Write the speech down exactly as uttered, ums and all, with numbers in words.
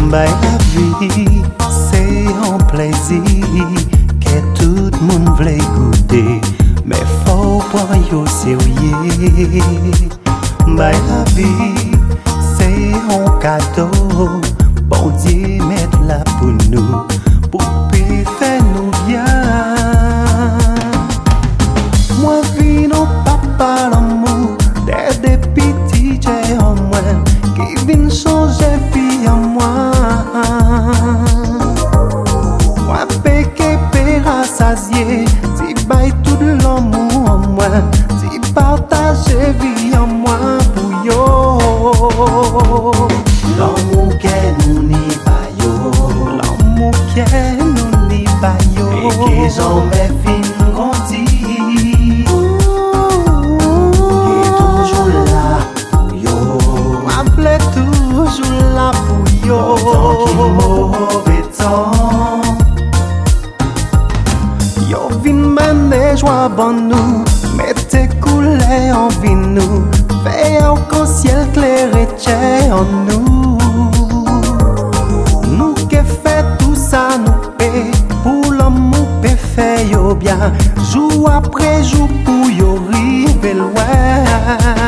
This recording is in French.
Bay la vie, c'est un plaisir que tout le monde veut goûter, mais faut prendre au sérieux. Bay la vie, c'est un cadeau, bon Dieu met là pour nous, pour faire nous bien. Moi, vie non papa l'amour, dès des petits j'ai en moi, qui vient changer vie en moi. Moi, péché, péra, sasier, si baille tout l'amour en moi, si partage vie en moi pour yo. L'amour que nous n'y pas yo, L'amour que nous n'y pas yo, et que jamais fin grandi, qui est toujours là pour yo, m'appelait toujours là pour yo. tant qu'il mauvais temps. Yo vin mané joie bon nous, mettez coulé en vin nous, fait au ciel clair et tché en nous. Nous qui fait tout ça nous paie, pour l'amour peut faire yo bien, jour après jour pour yo rive loin.